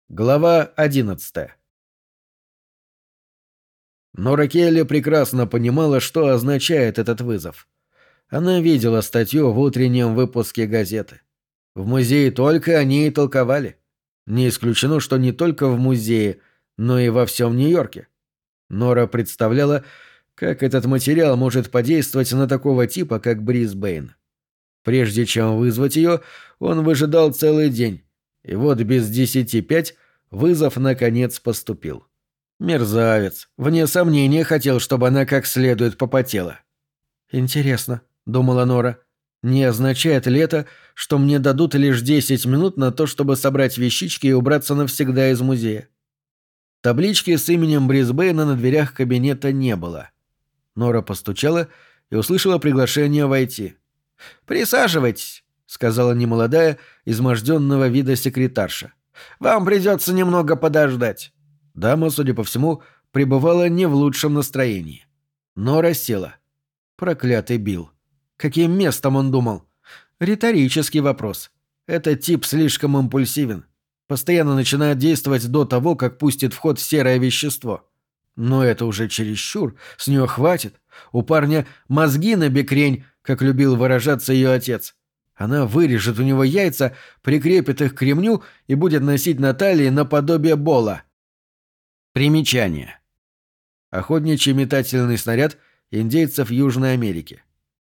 Глава 11. Нора Келли прекрасно понимала, что означает этот вызов. Она видела статью в утреннем выпуске газеты. В музее только о ней толковали. Не исключено, что не только в музее, но и во всем Нью-Йорке. Нора представляла, как этот материал может подействовать на такого типа, как Брис Бэйн. Прежде чем вызвать ее, он выжидал целый день. И вот без 10:05 вызов наконец поступил. Мерзавец, вне сомнения, хотел, чтобы она как следует попотела. «Интересно», — думала Нора, — «не означает ли это, что мне дадут лишь 10 минут на то, чтобы собрать вещички и убраться навсегда из музея?» Таблички с именем Брисбейна на дверях кабинета не было. Нора постучала и услышала приглашение войти. «Присаживайтесь», — сказала немолодая, изможденного вида секретарша. «Вам придется немного подождать». Дама, судя по всему, пребывала не в лучшем настроении. Нора села. Проклятый Билл. Каким местом он думал? Риторический вопрос. Этот тип слишком импульсивен. Постоянно начинает действовать до того, как пустит в ход серое вещество. Но это уже чересчур, с нее хватит. У парня мозги на бекрень, как любил выражаться ее отец. Она вырежет у него яйца, прикрепит их к ремню и будет носить на талии наподобие бола. Примечание. Охотничий метательный снаряд индейцев Южной Америки.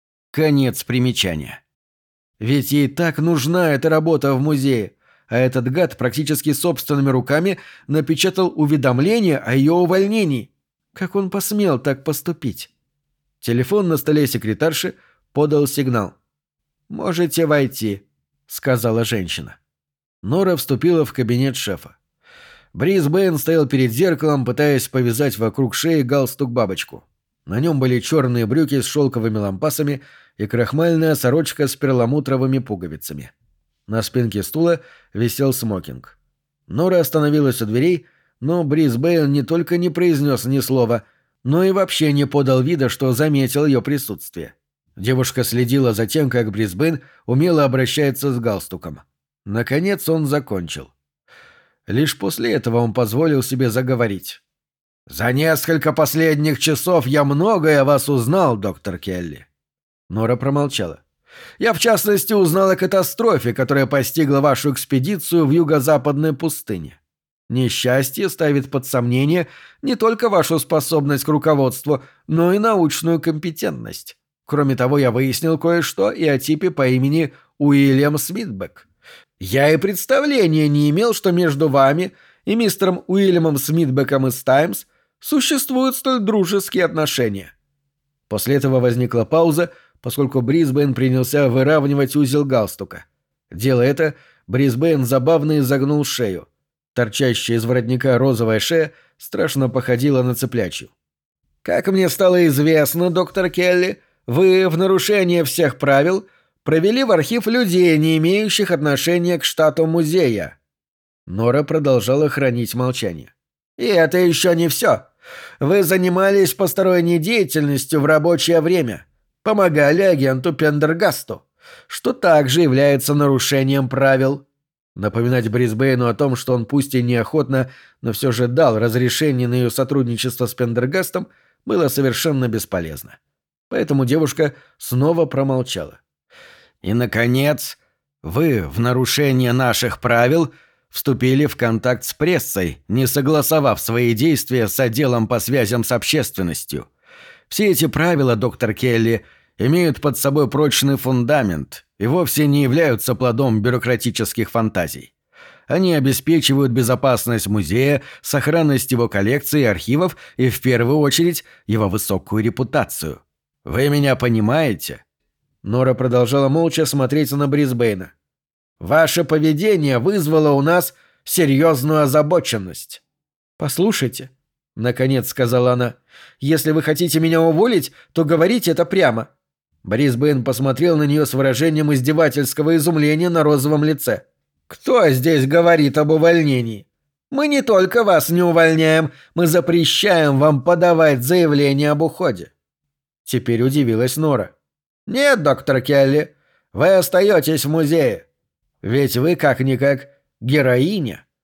Конец примечания. Ведь ей так нужна эта работа в музее, а этот гад практически собственными руками напечатал уведомление о ее увольнении. Как он посмел так поступить? Телефон на столе секретарши подал сигнал. «Можете войти», — сказала женщина. Нора вступила в кабинет шефа. Брис Бэйн стоял перед зеркалом, пытаясь повязать вокруг шеи галстук-бабочку. На нем были черные брюки с шелковыми лампасами и крахмальная сорочка с перламутровыми пуговицами. На спинке стула висел смокинг. Нора остановилась у дверей, но Брис Бэйн не только не произнес ни слова, но и вообще не подал вида, что заметил ее присутствие. Девушка следила за тем, как Брис Бэйн умело обращается с галстуком. Наконец он закончил. Лишь после этого он позволил себе заговорить. «За несколько последних часов я многое о вас узнал, доктор Келли». Нора промолчала. «Я, в частности, узнал о катастрофе, которая постигла вашу экспедицию в юго-западной пустыне. Несчастье ставит под сомнение не только вашу способность к руководству, но и научную компетентность. Кроме того, я выяснил кое-что и о типе по имени Уильям Смитбек. Я и представления не имел, что между вами и мистером Уильямом Смитбеком из «Таймс» существуют столь дружеские отношения». После этого возникла пауза, поскольку Брис Бэйн принялся выравнивать узел галстука. Делая это, Брис Бэйн забавно изогнул шею. Торчащая из воротника розовая шея страшно походила на цыплячью. «Как мне стало известно, доктор Келли, вы в нарушение всех правил провели в архив людей, не имеющих отношения к штату музея». Нора продолжала хранить молчание. «И это еще не все. Вы занимались посторонней деятельностью в рабочее время, помогали агенту Пендергасту, что также является нарушением правил». Напоминать Брис Бэйну о том, что он пусть и неохотно, но все же дал разрешение на ее сотрудничество с Пендергастом, было совершенно бесполезно. Поэтому девушка снова промолчала. «И, наконец, вы, в нарушение наших правил, вступили в контакт с прессой, не согласовав свои действия с отделом по связям с общественностью. Все эти правила, доктор Келли, имеют под собой прочный фундамент и вовсе не являются плодом бюрократических фантазий. Они обеспечивают безопасность музея, сохранность его коллекций и архивов и, в первую очередь, его высокую репутацию. Вы меня понимаете?» Нора продолжала молча смотреть на Брис Бэйна. «Ваше поведение вызвало у нас серьезную озабоченность». «Послушайте», — наконец сказала она, — «если вы хотите меня уволить, то говорите это прямо». Брис Бэйн посмотрел на нее с выражением издевательского изумления на розовом лице. «Кто здесь говорит об увольнении? Мы не только вас не увольняем, мы запрещаем вам подавать заявление об уходе». Теперь удивилась Нора. «Нет, доктор Келли, вы остаетесь в музее. Ведь вы, как-никак, героиня».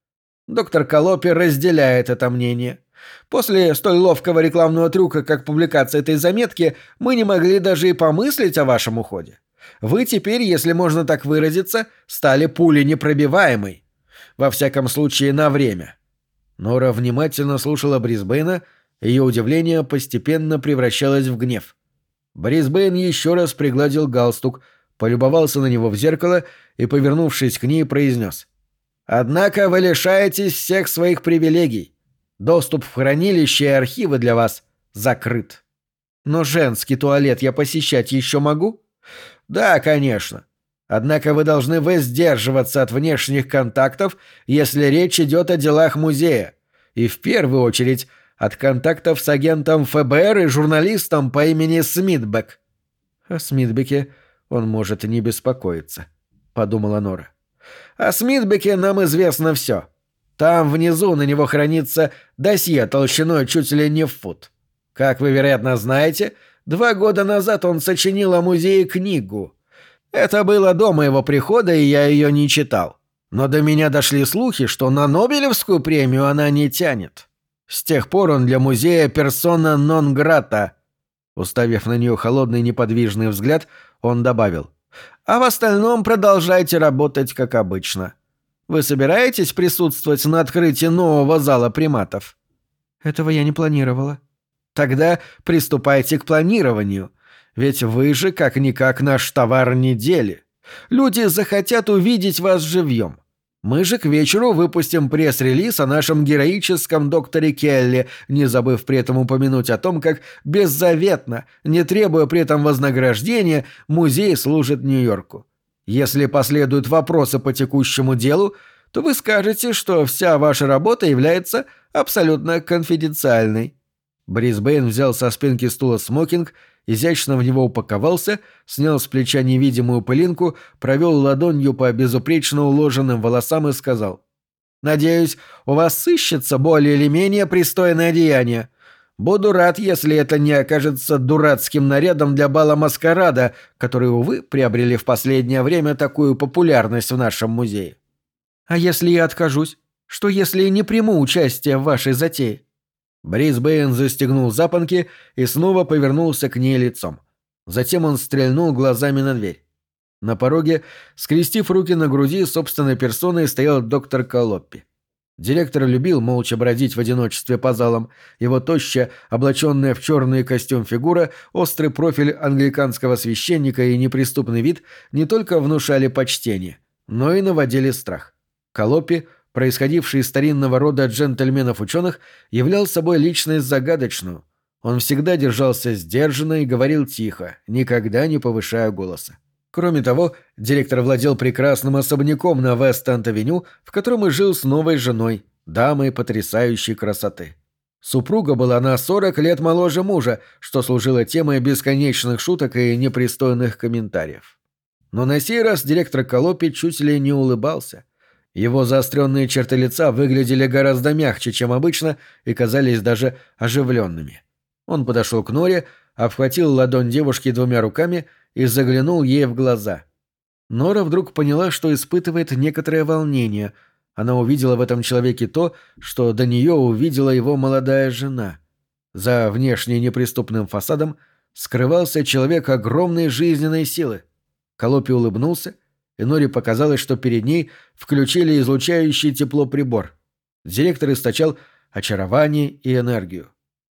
Доктор Колопи разделяет это мнение. После столь ловкого рекламного трюка, как публикация этой заметки, мы не могли даже и помыслить о вашем уходе. Вы теперь, если можно так выразиться, стали пуленепробиваемой. Во всяком случае, на время». Нора внимательно слушала Брисбейна, ее удивление постепенно превращалось в гнев. Брисбейн еще раз пригладил галстук, полюбовался на него в зеркало и, повернувшись к ней, произнес: «Однако вы лишаетесь всех своих привилегий. Доступ в хранилище и архивы для вас закрыт». «Но женский туалет я посещать еще могу?» «Да, конечно. Однако вы должны воздерживаться от внешних контактов, если речь идет о делах музея, и в первую очередь от контактов с агентом ФБР и журналистом по имени Смитбек». «О Смитбеке он может и не беспокоиться», — подумала Нора. «О Смитбеке нам известно все. Там внизу на него хранится досье толщиной чуть ли не в фут. Как вы, вероятно, знаете, 2 года назад он сочинил о музее книгу. Это было до моего прихода, и я ее не читал. Но до меня дошли слухи, что на Нобелевскую премию она не тянет. С тех пор он для музея персона нон грата». Уставив на нее холодный неподвижный взгляд, он добавил: «А в остальном продолжайте работать, как обычно. Вы собираетесь присутствовать на открытии нового зала приматов?» «Этого я не планировала». «Тогда приступайте к планированию. Ведь вы же, как-никак, наш товар недели. Люди захотят увидеть вас живьем. Мы же к вечеру выпустим пресс-релиз о нашем героическом докторе Келли, не забыв при этом упомянуть о том, как беззаветно, не требуя при этом вознаграждения, музей служит Нью-Йорку. Если последуют вопросы по текущему делу, то вы скажете, что вся ваша работа является абсолютно конфиденциальной». Брисбейн взял со спинки стула смокинг, изящно в него упаковался, снял с плеча невидимую пылинку, провел ладонью по безупречно уложенным волосам и сказал: «Надеюсь, у вас сыщется более или менее пристойное одеяние. Буду рад, если это не окажется дурацким нарядом для бала-маскарада, который, увы, приобрели в последнее время такую популярность в нашем музее». «А если я откажусь? Что если не приму участие в вашей затее?» Брисбейн застегнул запонки и снова повернулся к ней лицом. Затем он стрельнул глазами на дверь. На пороге, скрестив руки на груди, собственной персоной стоял доктор Колоппи. Директор любил молча бродить в одиночестве по залам. Его тощая, облаченная в черный костюм фигура, острый профиль англиканского священника и неприступный вид не только внушали почтение, но и наводили страх. Колоппи, происходивший из старинного рода джентльменов-ученых, являл собой личность загадочную. Он всегда держался сдержанно и говорил тихо, никогда не повышая голоса. Кроме того, директор владел прекрасным особняком на Вест-Энд-авеню, в котором и жил с новой женой, дамой потрясающей красоты. Супруга была на 40 лет моложе мужа, что служило темой бесконечных шуток и непристойных комментариев. Но на сей раз директор Колоппи чуть ли не улыбался. Его заостренные черты лица выглядели гораздо мягче, чем обычно, и казались даже оживленными. Он подошел к Норе, обхватил ладонь девушки 2 руками и заглянул ей в глаза. Нора вдруг поняла, что испытывает некоторое волнение. Она увидела в этом человеке то, что до нее увидела его молодая жена. За внешне неприступным фасадом скрывался человек огромной жизненной силы. Колоппи улыбнулся, и Норе показалось, что перед ней включили излучающий тепло прибор. Директор источал очарование и энергию.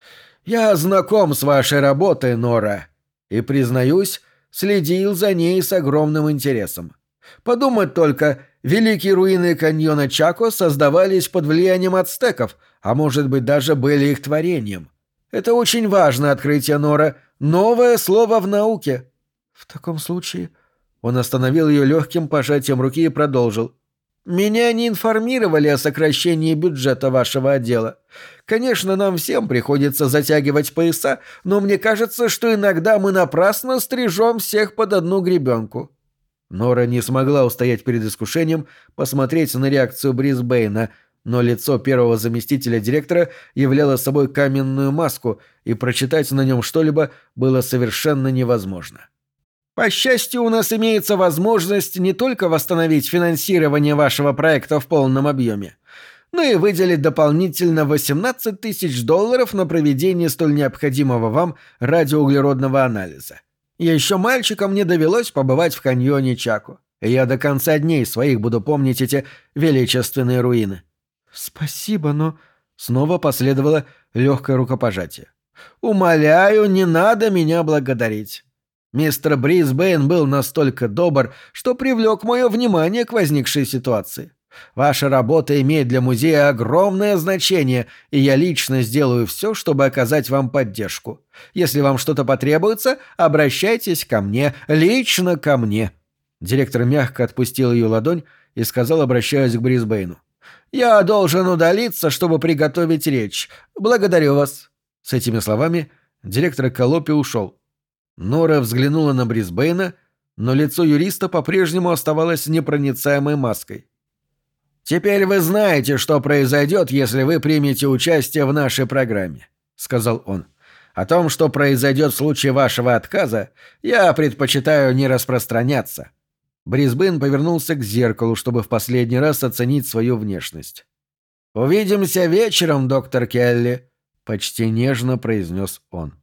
«Я знаком с вашей работой, Нора, и, признаюсь, следил за ней с огромным интересом. Подумать только, великие руины каньона Чако создавались под влиянием ацтеков, а может быть даже были их творением. Это очень важное открытие, Нора, новое слово в науке». «В таком случае...» Он остановил ее легким пожатием руки и продолжил. «Меня не информировали о сокращении бюджета вашего отдела. Конечно, нам всем приходится затягивать пояса, но мне кажется, что иногда мы напрасно стрижем всех под одну гребенку». Нора не смогла устоять перед искушением посмотреть на реакцию Брисбейна, но лицо первого заместителя директора являло собой каменную маску, и прочитать на нем что-либо было совершенно невозможно. «По счастью, у нас имеется возможность не только восстановить финансирование вашего проекта в полном объеме, ну и выделить дополнительно $18 000 на проведение столь необходимого вам радиоуглеродного анализа. Еще мальчиком мне довелось побывать в каньоне Чако, и я до конца дней своих буду помнить эти величественные руины». «Спасибо, но...» Снова последовало легкое рукопожатие. «Умоляю, не надо меня благодарить. Мистер Брисбейн был настолько добр, что привлек мое внимание к возникшей ситуации. Ваша работа имеет для музея огромное значение, и я лично сделаю все, чтобы оказать вам поддержку. Если вам что-то потребуется, обращайтесь ко мне, лично ко мне». Директор мягко отпустил ее ладонь и сказал, обращаясь к Брисбейну: «Я должен удалиться, чтобы приготовить речь. Благодарю вас». С этими словами директор Колопи ушел. Нора взглянула на Брисбейна, но лицо юриста по-прежнему оставалось непроницаемой маской. «Теперь вы знаете, что произойдет, если вы примете участие в нашей программе», — сказал он. «О том, что произойдет в случае вашего отказа, я предпочитаю не распространяться». Брисбейн повернулся к зеркалу, чтобы в последний раз оценить свою внешность. «Увидимся вечером, доктор Келли», — почти нежно произнес он.